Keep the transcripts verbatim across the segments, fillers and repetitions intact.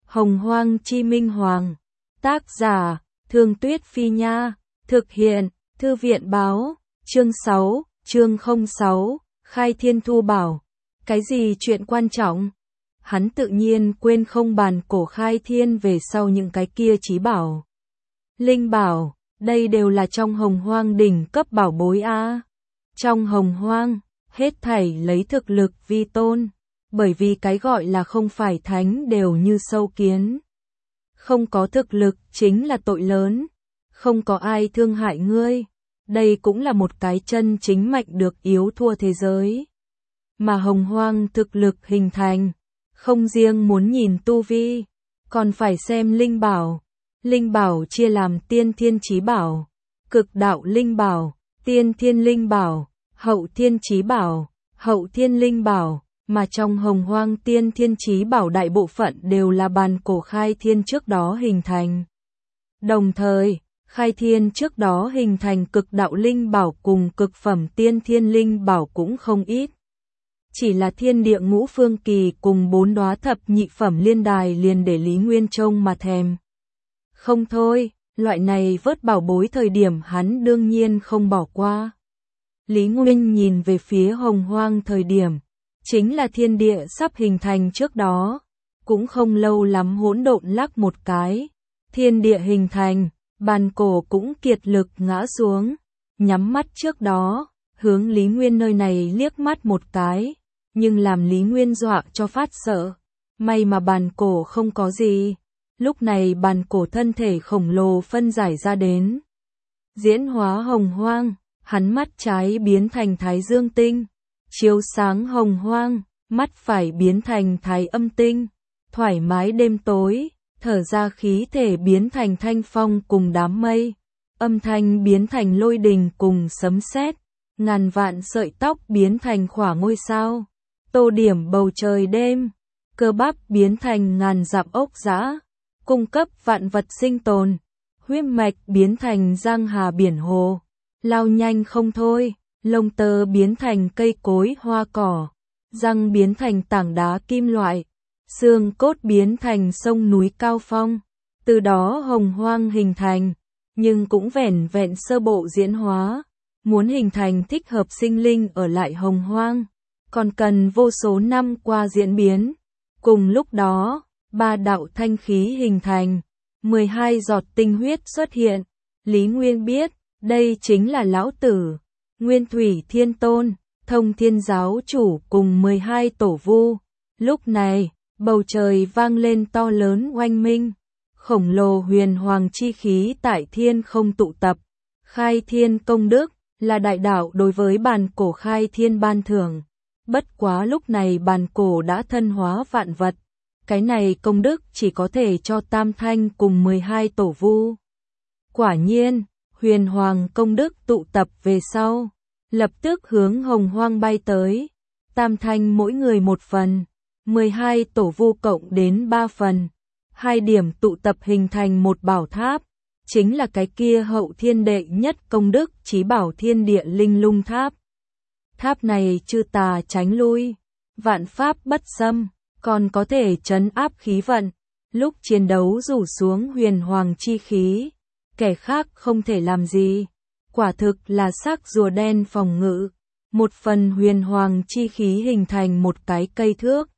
Hồng Hoang Chi Minh Hoàng. Tác giả, Thương Tuyết Phi Nha. Thực hiện, Thư viện Báo. Chương sáu, chương không sáu, Khai Thiên Thu Bảo. Cái gì chuyện quan trọng? Hắn tự nhiên quên không bàn cổ khai thiên về sau những cái kia chí bảo. Linh bảo, đây đều là trong Hồng Hoang đỉnh cấp bảo bối a. Trong Hồng Hoang, hết thảy lấy thực lực vi tôn, bởi vì cái gọi là không phải thánh đều như sâu kiến. Không có thực lực chính là tội lớn, không có ai thương hại ngươi. Đây cũng là một cái chân chính mạnh được yếu thua thế giới. Mà Hồng Hoang thực lực hình thành, không riêng muốn nhìn tu vi, còn phải xem linh bảo. Linh bảo chia làm tiên thiên chí bảo, cực đạo linh bảo, tiên thiên linh bảo, hậu thiên chí bảo, hậu thiên linh bảo, mà trong Hồng Hoang tiên thiên chí bảo đại bộ phận đều là bàn cổ khai thiên trước đó hình thành. Đồng thời, khai thiên trước đó hình thành cực đạo linh bảo cùng cực phẩm tiên thiên linh bảo cũng không ít. Chỉ là thiên địa ngũ phương kỳ cùng bốn đóa thập nhị phẩm liên đài liền để Lý Nguyên trông mà thèm. Không thôi, loại này vớt bảo bối thời điểm hắn đương nhiên không bỏ qua. Lý Nguyên nhìn về phía Hồng Hoang thời điểm, chính là thiên địa sắp hình thành trước đó, cũng không lâu lắm hỗn độn lắc một cái, thiên địa hình thành, bàn cổ cũng kiệt lực ngã xuống, nhắm mắt trước đó, hướng Lý Nguyên nơi này liếc mắt một cái, nhưng làm Lý Nguyên dọa cho phát sợ, may mà bàn cổ không có gì. Lúc này bàn cổ thân thể khổng lồ phân giải ra đến. Diễn hóa Hồng Hoang, hắn mắt trái biến thành Thái Dương Tinh, chiếu sáng Hồng Hoang, mắt phải biến thành Thái Âm Tinh, thoải mái đêm tối, thở ra khí thể biến thành thanh phong cùng đám mây, âm thanh biến thành lôi đình cùng sấm sét, ngàn vạn sợi tóc biến thành khỏa ngôi sao, tô điểm bầu trời đêm, cơ bắp biến thành ngàn dặm ốc dã, cung cấp vạn vật sinh tồn, huyết mạch biến thành giang hà biển hồ, lao nhanh không thôi, lông tơ biến thành cây cối hoa cỏ, răng biến thành tảng đá kim loại, xương cốt biến thành sông núi cao phong. Từ đó Hồng Hoang hình thành, nhưng cũng vẻn vẹn sơ bộ diễn hóa, muốn hình thành thích hợp sinh linh ở lại Hồng Hoang, còn cần vô số năm qua diễn biến. Cùng lúc đó, ba đạo thanh khí hình thành, mười hai giọt tinh huyết xuất hiện. Lý Nguyên biết, đây chính là lão tử, Nguyên Thủy Thiên Tôn, Thông Thiên Giáo Chủ cùng mười hai tổ vu. Lúc này, bầu trời vang lên to lớn oanh minh, khổng lồ huyền hoàng chi khí tại thiên không tụ tập. Khai thiên công đức, là đại đạo đối với bàn cổ khai thiên ban thưởng. Bất quá lúc này bàn cổ đã thân hóa vạn vật. Cái này công đức chỉ có thể cho Tam Thanh cùng mười hai tổ vu. Quả nhiên, huyền hoàng công đức tụ tập về sau, lập tức hướng Hồng Hoang bay tới. Tam Thanh mỗi người một phần, mười hai tổ vu cộng đến ba phần. Hai điểm tụ tập hình thành một bảo tháp, chính là cái kia hậu thiên đệ nhất công đức chí bảo thiên địa linh lung tháp. Tháp này chư tà tránh lui, vạn pháp bất xâm, còn có thể trấn áp khí vận, lúc chiến đấu rủ xuống huyền hoàng chi khí, kẻ khác không thể làm gì. Quả thực là xác rùa đen phòng ngự, một phần huyền hoàng chi khí hình thành một cái cây thước.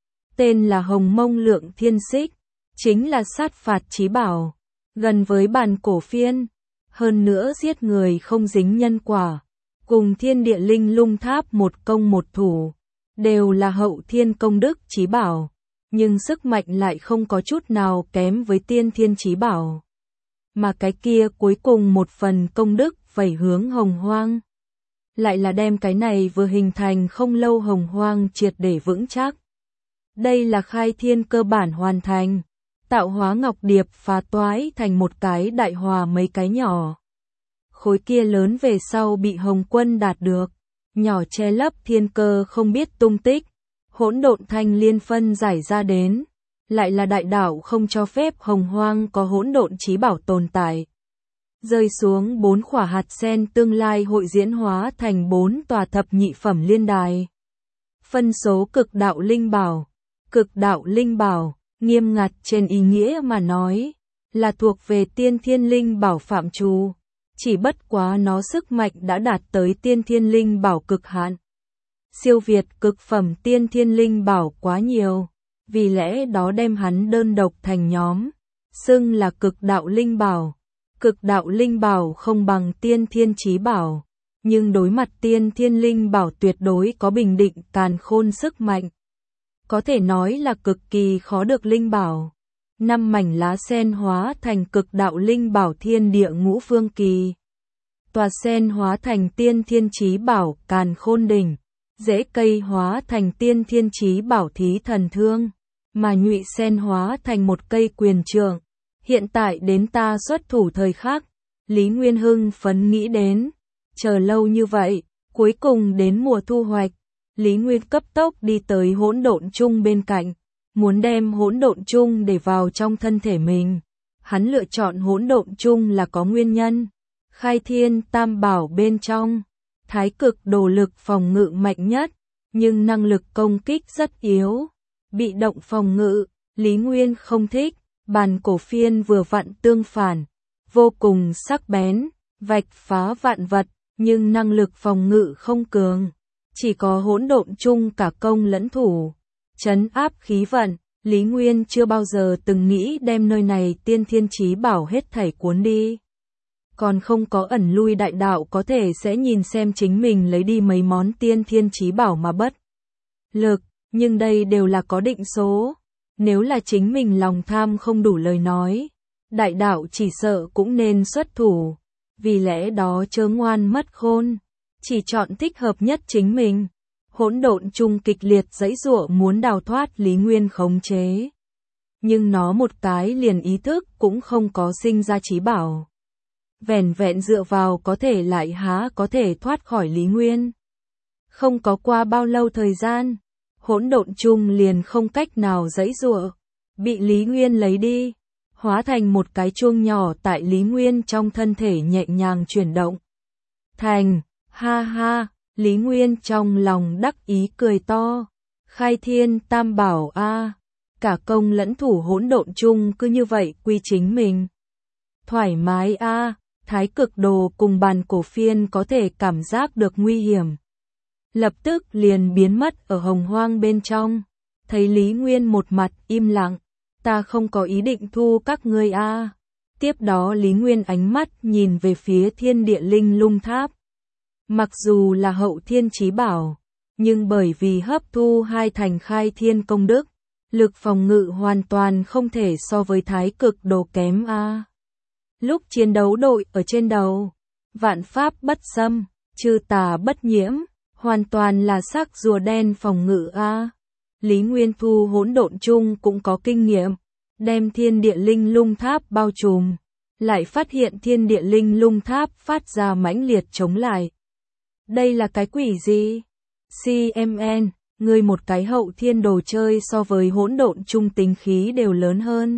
Tên là Hồng Mông Lượng Thiên Xích, chính là sát phạt chí bảo, gần với bàn cổ phiên, hơn nữa giết người không dính nhân quả, cùng thiên địa linh lung tháp một công một thủ. Đều là hậu thiên công đức chí bảo, nhưng sức mạnh lại không có chút nào kém với tiên thiên chí bảo. Mà cái kia cuối cùng một phần công đức vẩy hướng Hồng Hoang, lại là đem cái này vừa hình thành không lâu Hồng Hoang triệt để vững chắc. Đây là khai thiên cơ bản hoàn thành, tạo hóa ngọc điệp phá toái thành một cái đại hòa mấy cái nhỏ. Khối kia lớn về sau bị Hồng Quân đạt được. Nhỏ che lấp thiên cơ không biết tung tích, hỗn độn thanh liên phân giải ra đến, lại là đại đạo không cho phép Hồng Hoang có hỗn độn chí bảo tồn tại. Rơi xuống bốn khỏa hạt sen tương lai hội diễn hóa thành bốn tòa thập nhị phẩm liên đài. Phân số cực đạo linh bảo, cực đạo linh bảo, nghiêm ngặt trên ý nghĩa mà nói, là thuộc về tiên thiên linh bảo phạm trù, chỉ bất quá nó sức mạnh đã đạt tới tiên thiên linh bảo cực hạn. Siêu việt cực phẩm tiên thiên linh bảo quá nhiều, vì lẽ đó đem hắn đơn độc thành nhóm, xưng là cực đạo linh bảo. Cực đạo linh bảo không bằng tiên thiên chí bảo, nhưng đối mặt tiên thiên linh bảo tuyệt đối có bình định càn khôn sức mạnh. Có thể nói là cực kỳ khó được linh bảo. Năm mảnh lá sen hóa thành cực đạo linh bảo thiên địa ngũ phương kỳ. Tòa sen hóa thành tiên thiên chí bảo càn khôn đỉnh. Rễ cây hóa thành tiên thiên chí bảo thí thần thương. Mà nhụy sen hóa thành một cây quyền trượng. Hiện tại đến ta xuất thủ thời khắc. Lý Nguyên hưng phấn nghĩ đến. Chờ lâu như vậy, cuối cùng đến mùa thu hoạch. Lý Nguyên cấp tốc đi tới hỗn độn chung bên cạnh, muốn đem hỗn độn chung để vào trong thân thể mình. Hắn lựa chọn hỗn độn chung là có nguyên nhân. Khai thiên tam bảo bên trong, thái cực đồ lực phòng ngự mạnh nhất, nhưng năng lực công kích rất yếu. Bị động phòng ngự, Lý Nguyên không thích, bàn cổ phiên vừa vặn tương phản, vô cùng sắc bén, vạch phá vạn vật, nhưng năng lực phòng ngự không cường. Chỉ có hỗn độn chung cả công lẫn thủ, trấn áp khí vận. Lý Nguyên chưa bao giờ từng nghĩ đem nơi này tiên thiên chí bảo hết thảy cuốn đi. Còn không có ẩn lui đại đạo có thể sẽ nhìn xem chính mình lấy đi mấy món tiên thiên chí bảo mà bất lực, nhưng đây đều là có định số. Nếu là chính mình lòng tham không đủ lời nói, đại đạo chỉ sợ cũng nên xuất thủ. Vì lẽ đó chớ ngoan mất khôn, chỉ chọn thích hợp nhất chính mình. Hỗn độn chung kịch liệt giãy giụa muốn đào thoát Lý Nguyên khống chế. Nhưng nó một cái liền ý thức cũng không có sinh ra chí bảo. Vẻn vẹn dựa vào có thể lại há có thể thoát khỏi Lý Nguyên. Không có qua bao lâu thời gian, hỗn độn chung liền không cách nào giãy giụa, bị Lý Nguyên lấy đi, hóa thành một cái chuông nhỏ tại Lý Nguyên trong thân thể nhẹ nhàng chuyển động. Thành, ha ha, Lý Nguyên trong lòng đắc ý cười to, khai thiên tam bảo a, cả công lẫn thủ hỗn độn chung cứ như vậy quy chính mình. Thoải mái a, thái cực đồ cùng bàn cổ phiên có thể cảm giác được nguy hiểm. Lập tức liền biến mất ở hồng hoang bên trong, thấy Lý Nguyên một mặt im lặng, ta không có ý định thu các ngươi a. Tiếp đó Lý Nguyên ánh mắt nhìn về phía thiên địa linh lung tháp. Mặc dù là hậu thiên chí bảo, nhưng bởi vì hấp thu hai thành khai thiên công đức, lực phòng ngự hoàn toàn không thể so với thái cực đồ kém a. Lúc chiến đấu đội ở trên đầu, vạn pháp bất xâm, chư tà bất nhiễm, hoàn toàn là sắc rùa đen phòng ngự a. Lý Nguyên thu hỗn độn chung cũng có kinh nghiệm, đem thiên địa linh lung tháp bao trùm, lại phát hiện thiên địa linh lung tháp phát ra mãnh liệt chống lại. Đây là cái quỷ gì? xê em en, ngươi một cái hậu thiên đồ chơi so với hỗn độn chung tính khí đều lớn hơn.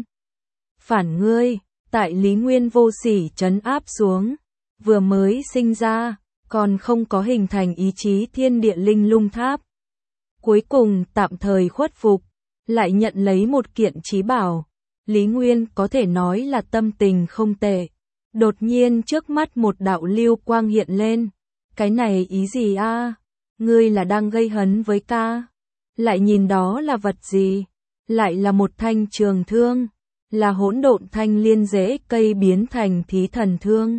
Phản ngươi, tại Lý Nguyên vô sỉ trấn áp xuống, vừa mới sinh ra, còn không có hình thành ý chí thiên địa linh lung tháp. Cuối cùng tạm thời khuất phục, lại nhận lấy một kiện chí bảo. Lý Nguyên có thể nói là tâm tình không tệ. Đột nhiên trước mắt một đạo lưu quang hiện lên. Cái này ý gì a? Ngươi là đang gây hấn với ca? Lại nhìn đó là vật gì? Lại là một thanh trường thương. Là hỗn độn thanh liên rễ cây biến thành thí thần thương.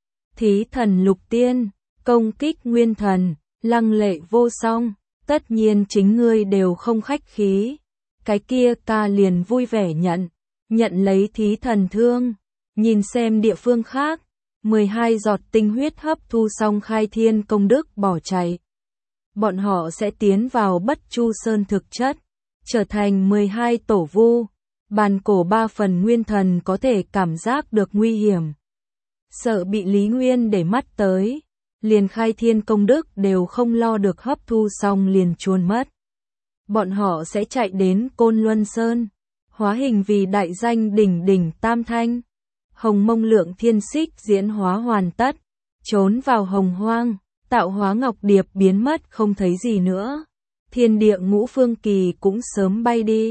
Thí thần lục tiên, công kích nguyên thần, lăng lệ vô song. Tất nhiên chính ngươi đều không khách khí. Cái kia ca liền vui vẻ nhận. Nhận lấy thí thần thương. Nhìn xem địa phương khác. mười hai giọt tinh huyết hấp thu xong khai thiên công đức bỏ chạy. Bọn họ sẽ tiến vào bất chu sơn thực chất. Trở thành mười hai tổ vu. Bàn cổ ba phần nguyên thần có thể cảm giác được nguy hiểm. Sợ bị Lý Nguyên để mắt tới. Liền khai thiên công đức đều không lo được hấp thu xong liền chuồn mất. Bọn họ sẽ chạy đến Côn Luân Sơn. Hóa hình vì đại danh đỉnh đỉnh tam thanh. Hồng mông lượng thiên xích diễn hóa hoàn tất. Trốn vào hồng hoang. Tạo hóa ngọc điệp biến mất không thấy gì nữa. Thiên địa ngũ phương kỳ cũng sớm bay đi.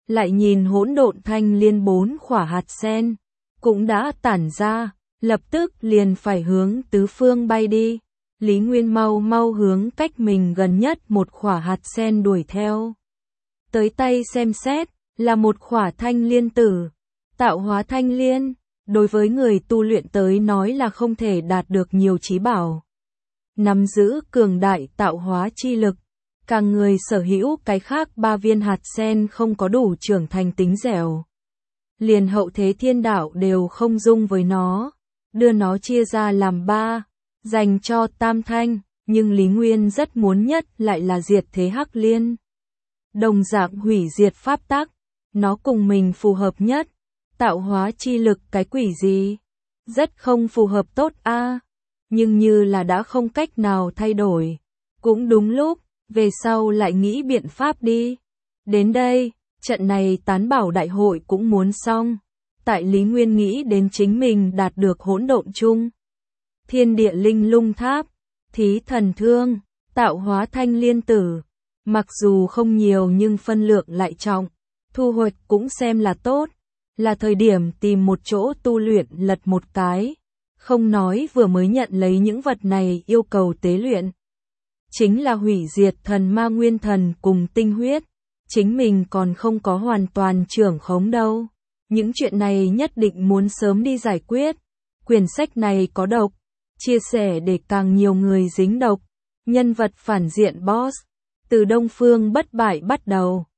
lại nhìn hỗn độn thanh liên bốn khỏa hạt sen, cũng đã tản ra, lập tức liền phải hướng tứ phương bay đi. Lý Nguyên mau mau hướng cách mình gần nhất một khỏa hạt sen đuổi theo. Tới tay xem xét, là một khỏa thanh liên tử. Tạo hóa thanh liên, đối với người tu luyện tới nói là không thể đạt được nhiều chí bảo. Nắm giữ cường đại tạo hóa chi lực, càng người sở hữu cái khác ba viên hạt sen không có đủ trưởng thành tính dẻo. Liền hậu thế thiên đạo đều không dung với nó, đưa nó chia ra làm ba, dành cho tam thanh, nhưng Lý Nguyên rất muốn nhất lại là diệt thế hắc liên. Đồng dạng hủy diệt pháp tắc, nó cùng mình phù hợp nhất, tạo hóa chi lực cái quỷ gì, rất không phù hợp tốt a, nhưng như là đã không cách nào thay đổi. Cũng đúng lúc, về sau lại nghĩ biện pháp đi. Đến đây, trận này tán bảo đại hội cũng muốn xong. Tại Lý Nguyên nghĩ đến chính mình đạt được hỗn độn chung. Thiên địa linh lung tháp, thí thần thương, tạo hóa thanh liên tử. Mặc dù không nhiều nhưng phân lượng lại trọng, thu hoạch cũng xem là tốt. Là thời điểm tìm một chỗ tu luyện lật một cái. Không nói vừa mới nhận lấy những vật này yêu cầu tế luyện. Chính là hủy diệt thần ma nguyên thần cùng tinh huyết. Chính mình còn không có hoàn toàn trưởng khống đâu. Những chuyện này nhất định muốn sớm đi giải quyết. Quyển sách này có độc, chia sẻ để càng nhiều người dính độc. Nhân vật phản diện boss, từ Đông Phương bất bại bắt đầu.